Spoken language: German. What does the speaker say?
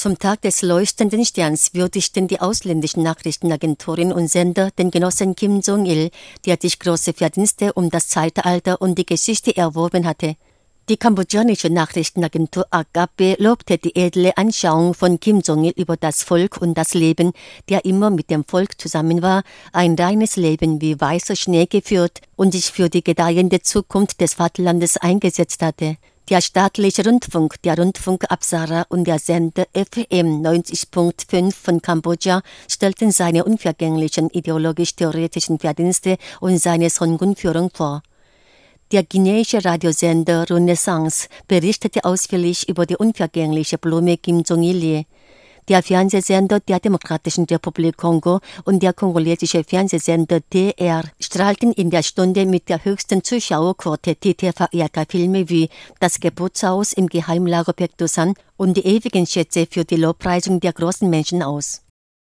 Zum Tag des leuchtenden Sterns würdigten die ausländischen Nachrichtenagenturen und Sender den Genossen Kim Jong-il, der sich große Verdienste um das Zeitalter und die Geschichte erworben hatte. Die kambodschanische Nachrichtenagentur AKP lobte die edle Anschauung von Kim Jong-il über das Volk und das Leben, der immer mit dem Volk zusammen war, ein reines Leben wie weißer Schnee geführt und sich für die gedeihende Zukunft des Vaterlandes eingesetzt hatte. Der staatliche Rundfunk, der Rundfunk Apsara und der Sender FM 90.5 von Kambodscha stellten seine unvergänglichen ideologisch-theoretischen Verdienste und seine Songun-Führung vor. Der guineische Radiosender Renaissance berichtete ausführlich über die unvergängliche Blume Kim Jong-il. Der Fernsehsender der Demokratischen Republik Kongo und der kongolesische Fernsehsender DR strahlten in der Stunde mit der höchsten Zuschauerquote Titelverehrer-Filme wie Das Geburtshaus im Geheimlager Paektusan und die ewigen Schätze für die Lobpreisung der großen Menschen aus.